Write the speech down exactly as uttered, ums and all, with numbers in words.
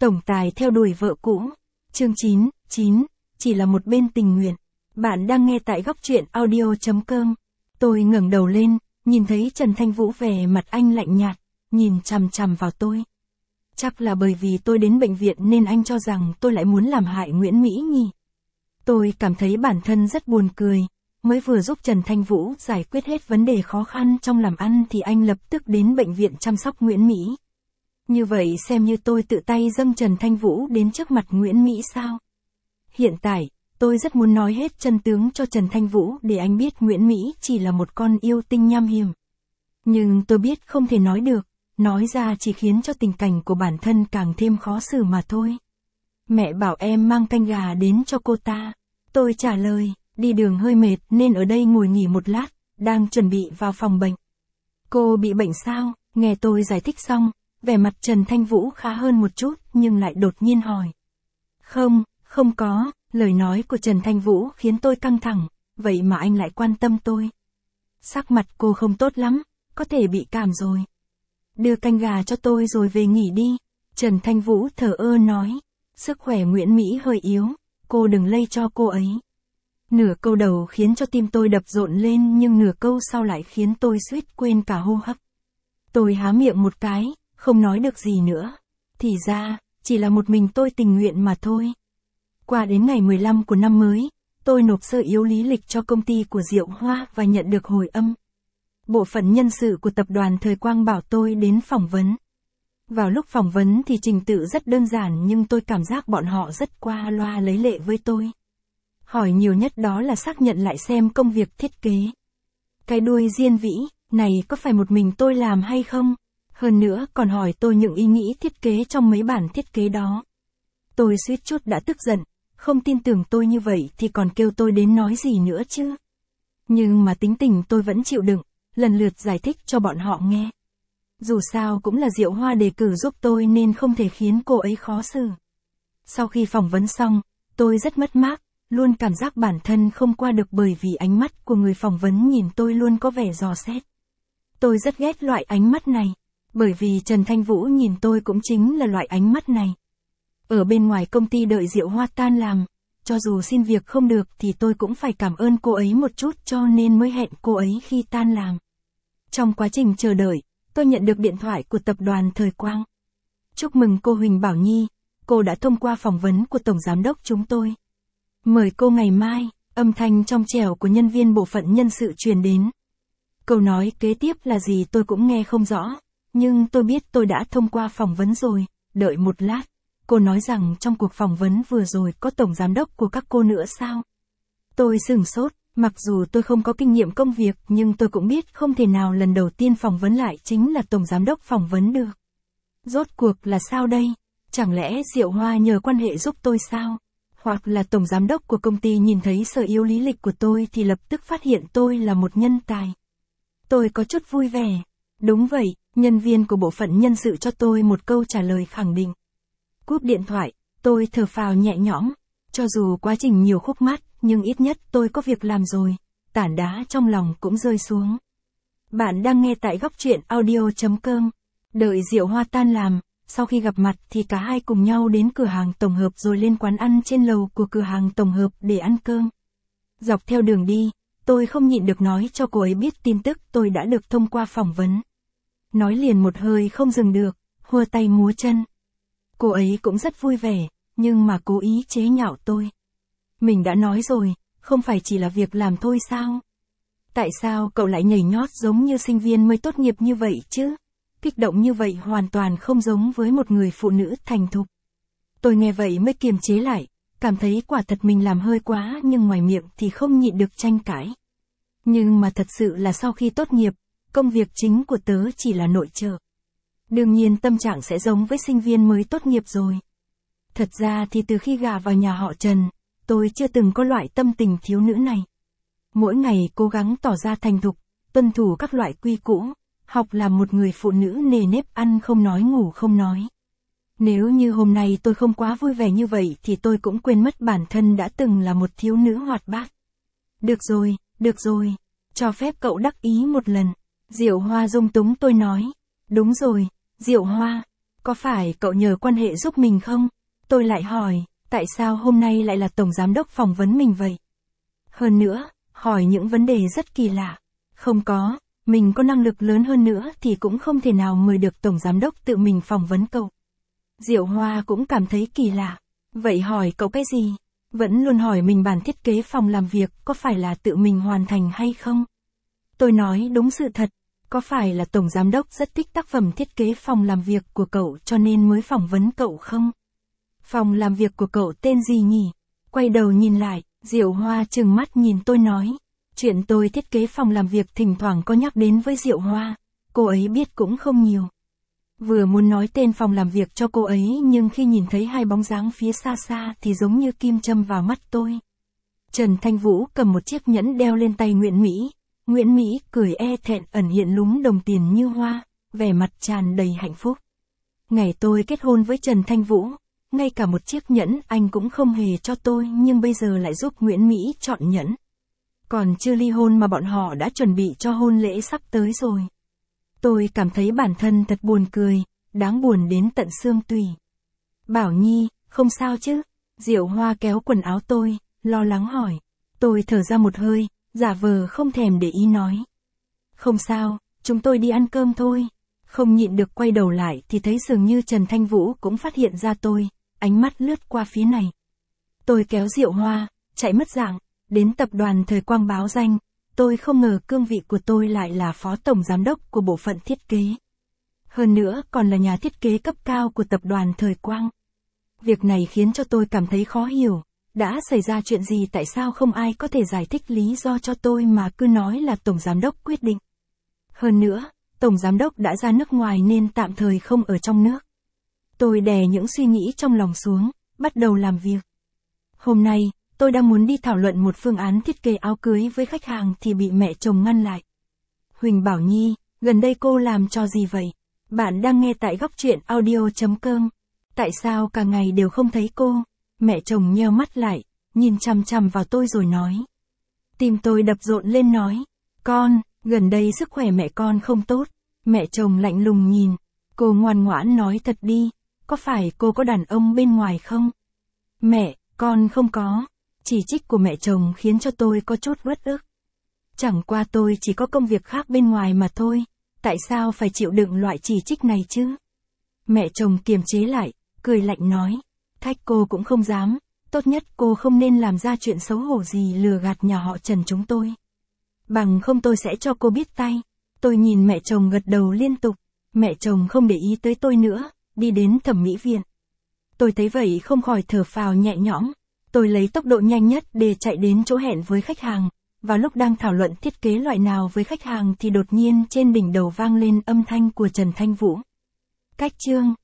Tổng tài theo đuổi vợ cũ. Chương chín, chín, chỉ là một bên tình nguyện. Bạn đang nghe tại góc truyện audio chấm com. Tôi ngẩng đầu lên, nhìn thấy Trần Thanh Vũ vẻ mặt anh lạnh nhạt, nhìn chằm chằm vào tôi. Chắc là bởi vì tôi đến bệnh viện nên anh cho rằng tôi lại muốn làm hại Nguyễn Mỹ nhỉ. Tôi cảm thấy bản thân rất buồn cười, mới vừa giúp Trần Thanh Vũ giải quyết hết vấn đề khó khăn trong làm ăn thì anh lập tức đến bệnh viện chăm sóc Nguyễn Mỹ. Như vậy xem như tôi tự tay dâng Trần Thanh Vũ đến trước mặt Nguyễn Mỹ sao? Hiện tại, tôi rất muốn nói hết chân tướng cho Trần Thanh Vũ để anh biết Nguyễn Mỹ chỉ là một con yêu tinh nham hiểm. Nhưng tôi biết không thể nói được, nói ra chỉ khiến cho tình cảnh của bản thân càng thêm khó xử mà thôi. Mẹ bảo em mang canh gà đến cho cô ta. Tôi trả lời, đi đường hơi mệt nên ở đây ngồi nghỉ một lát, đang chuẩn bị vào phòng bệnh. Cô bị bệnh sao? Nghe tôi giải thích xong, vẻ mặt Trần Thanh Vũ khá hơn một chút nhưng lại đột nhiên hỏi. Không, không có, lời nói của Trần Thanh Vũ khiến tôi căng thẳng, vậy mà anh lại quan tâm tôi. Sắc mặt cô không tốt lắm, có thể bị cảm rồi. Đưa canh gà cho tôi rồi về nghỉ đi. Trần Thanh Vũ thờ ơ nói, sức khỏe Nguyễn Mỹ hơi yếu, cô đừng lây cho cô ấy. Nửa câu đầu khiến cho tim tôi đập rộn lên nhưng nửa câu sau lại khiến tôi suýt quên cả hô hấp. Tôi há miệng một cái, không nói được gì nữa. Thì ra, chỉ là một mình tôi tình nguyện mà thôi. Qua đến ngày mười lăm của năm mới, tôi nộp sơ yếu lý lịch cho công ty của Diệu Hoa và nhận được hồi âm. Bộ phận nhân sự của tập đoàn Thời Quang bảo tôi đến phỏng vấn. Vào lúc phỏng vấn thì trình tự rất đơn giản nhưng tôi cảm giác bọn họ rất qua loa lấy lệ với tôi. Hỏi nhiều nhất đó là xác nhận lại xem công việc thiết kế. Cái đuôi diên vĩ, này có phải một mình tôi làm hay không? Hơn nữa còn hỏi tôi những ý nghĩ thiết kế trong mấy bản thiết kế đó. Tôi suýt chút đã tức giận, không tin tưởng tôi như vậy thì còn kêu tôi đến nói gì nữa chứ. Nhưng mà tính tình tôi vẫn chịu đựng, lần lượt giải thích cho bọn họ nghe. Dù sao cũng là Diệu Hoa đề cử giúp tôi nên không thể khiến cô ấy khó xử. Sau khi phỏng vấn xong, tôi rất mất mát, luôn cảm giác bản thân không qua được bởi vì ánh mắt của người phỏng vấn nhìn tôi luôn có vẻ dò xét. Tôi rất ghét loại ánh mắt này, bởi vì Trần Thanh Vũ nhìn tôi cũng chính là loại ánh mắt này. Ở bên ngoài công ty đợi Diệu Hoa tan làm, cho dù xin việc không được thì tôi cũng phải cảm ơn cô ấy một chút cho nên mới hẹn cô ấy khi tan làm. Trong quá trình chờ đợi, tôi nhận được điện thoại của tập đoàn Thời Quang. Chúc mừng cô Huỳnh Bảo Nhi, cô đã thông qua phỏng vấn của Tổng Giám đốc chúng tôi. Mời cô ngày mai, âm thanh trong trẻo của nhân viên bộ phận nhân sự truyền đến. Câu nói kế tiếp là gì tôi cũng nghe không rõ, nhưng tôi biết tôi đã thông qua phỏng vấn rồi, đợi một lát. Cô nói rằng trong cuộc phỏng vấn vừa rồi có tổng giám đốc của các cô nữa sao? Tôi sửng sốt, mặc dù tôi không có kinh nghiệm công việc nhưng tôi cũng biết không thể nào lần đầu tiên phỏng vấn lại chính là tổng giám đốc phỏng vấn được. Rốt cuộc là sao đây? Chẳng lẽ Diệu Hoa nhờ quan hệ giúp tôi sao? Hoặc là tổng giám đốc của công ty nhìn thấy sơ yếu lý lịch của tôi thì lập tức phát hiện tôi là một nhân tài. Tôi có chút vui vẻ. Đúng vậy, nhân viên của bộ phận nhân sự cho tôi một câu trả lời khẳng định. Cúp điện thoại, tôi thở phào nhẹ nhõm, cho dù quá trình nhiều khúc mắc, nhưng ít nhất tôi có việc làm rồi, tảng đá trong lòng cũng rơi xuống. Bạn đang nghe tại góc truyện audio chấm com. Đợi Diệu Hoa tan làm, sau khi gặp mặt thì cả hai cùng nhau đến cửa hàng tổng hợp rồi lên quán ăn trên lầu của cửa hàng tổng hợp để ăn cơm. Dọc theo đường đi, tôi không nhịn được nói cho cô ấy biết tin tức tôi đã được thông qua phỏng vấn. Nói liền một hơi không dừng được, hua tay múa chân. Cô ấy cũng rất vui vẻ, nhưng mà cố ý chế nhạo tôi. Mình đã nói rồi, không phải chỉ là việc làm thôi sao? Tại sao cậu lại nhảy nhót giống như sinh viên mới tốt nghiệp như vậy chứ? Kích động như vậy hoàn toàn không giống với một người phụ nữ thành thục. Tôi nghe vậy mới kiềm chế lại, cảm thấy quả thật mình làm hơi quá nhưng ngoài miệng thì không nhịn được tranh cãi. Nhưng mà thật sự là sau khi tốt nghiệp, công việc chính của tớ chỉ là nội trợ. Đương nhiên tâm trạng sẽ giống với sinh viên mới tốt nghiệp rồi. Thật ra thì từ khi gả vào nhà họ Trần, tôi chưa từng có loại tâm tình thiếu nữ này. Mỗi ngày cố gắng tỏ ra thành thục, tuân thủ các loại quy củ, học làm một người phụ nữ nề nếp ăn không nói ngủ không nói. Nếu như hôm nay tôi không quá vui vẻ như vậy thì tôi cũng quên mất bản thân đã từng là một thiếu nữ hoạt bát. Được rồi, được rồi, cho phép cậu đắc ý một lần. Diệu Hoa dung túng tôi nói. Đúng rồi, Diệu Hoa, Có phải cậu nhờ quan hệ giúp mình không? Tôi lại hỏi, tại sao hôm nay lại là tổng giám đốc phỏng vấn mình vậy? Hơn nữa, hỏi những vấn đề rất kỳ lạ. Không có, mình có năng lực lớn hơn nữa thì cũng không thể nào mời được tổng giám đốc tự mình phỏng vấn cậu. Diệu Hoa cũng cảm thấy kỳ lạ. Vậy hỏi cậu cái gì? Vẫn luôn hỏi mình bản thiết kế phòng làm việc có phải là tự mình hoàn thành hay không? Tôi nói đúng sự thật. Có phải là tổng giám đốc rất thích tác phẩm thiết kế phòng làm việc của cậu cho nên mới phỏng vấn cậu không? Phòng làm việc của cậu tên gì nhỉ? Quay đầu nhìn lại, Diệu Hoa trừng mắt nhìn tôi nói. Chuyện tôi thiết kế phòng làm việc thỉnh thoảng có nhắc đến với Diệu Hoa. Cô ấy biết cũng không nhiều. Vừa muốn nói tên phòng làm việc cho cô ấy nhưng khi nhìn thấy hai bóng dáng phía xa xa thì giống như kim châm vào mắt tôi. Trần Thanh Vũ cầm một chiếc nhẫn đeo lên tay Nguyễn Mỹ. Nguyễn Mỹ cười e thẹn ẩn hiện lúm đồng tiền như hoa, vẻ mặt tràn đầy hạnh phúc. Ngày tôi kết hôn với Trần Thanh Vũ, ngay cả một chiếc nhẫn anh cũng không hề cho tôi nhưng bây giờ lại giúp Nguyễn Mỹ chọn nhẫn. Còn chưa ly hôn mà bọn họ đã chuẩn bị cho hôn lễ sắp tới rồi. Tôi cảm thấy bản thân thật buồn cười, đáng buồn đến tận xương tủy. Bảo Nhi, không sao chứ? Diệu Hoa kéo quần áo tôi, lo lắng hỏi. Tôi thở ra một hơi, giả vờ không thèm để ý nói. Không sao, chúng tôi đi ăn cơm thôi. Không nhịn được quay đầu lại thì thấy dường như Trần Thanh Vũ cũng phát hiện ra tôi, ánh mắt lướt qua phía này. Tôi kéo Diệu Hoa, chạy mất dạng, đến tập đoàn Thời Quang báo danh. Tôi không ngờ cương vị của tôi lại là phó tổng giám đốc của bộ phận thiết kế. Hơn nữa còn là nhà thiết kế cấp cao của tập đoàn Thời Quang. Việc này khiến cho tôi cảm thấy khó hiểu. Đã xảy ra chuyện gì tại sao không ai có thể giải thích lý do cho tôi mà cứ nói là tổng giám đốc quyết định. Hơn nữa, tổng giám đốc đã ra nước ngoài nên tạm thời không ở trong nước. Tôi đè những suy nghĩ trong lòng xuống, bắt đầu làm việc. Hôm nay, tôi đang muốn đi thảo luận một phương án thiết kế áo cưới với khách hàng thì bị mẹ chồng ngăn lại. Huỳnh Bảo Nhi, gần đây cô làm trò gì vậy? Bạn đang nghe tại góc truyện audio chấm com. Tại sao cả ngày đều không thấy cô? Mẹ chồng nheo mắt lại, nhìn chằm chằm vào tôi rồi nói. Tim tôi đập rộn lên nói. Con, gần đây sức khỏe mẹ con không tốt. Mẹ chồng lạnh lùng nhìn. Cô ngoan ngoãn nói thật đi. Có phải cô có đàn ông bên ngoài không? Mẹ, con không có. Chỉ trích của mẹ chồng khiến cho tôi có chút uất ức. Chẳng qua tôi chỉ có công việc khác bên ngoài mà thôi. Tại sao phải chịu đựng loại chỉ trích này chứ? Mẹ chồng kiềm chế lại, cười lạnh nói. Thách cô cũng không dám. Tốt nhất cô không nên làm ra chuyện xấu hổ gì lừa gạt nhà họ Trần chúng tôi. Bằng không tôi sẽ cho cô biết tay. Tôi nhìn mẹ chồng gật đầu liên tục. Mẹ chồng không để ý tới tôi nữa, đi đến thẩm mỹ viện. Tôi thấy vậy không khỏi thở phào nhẹ nhõm. Tôi lấy tốc độ nhanh nhất để chạy đến chỗ hẹn với khách hàng. Vào lúc đang thảo luận thiết kế loại nào với khách hàng thì đột nhiên trên đỉnh đầu vang lên âm thanh của Trần Thanh Vũ. Cách chương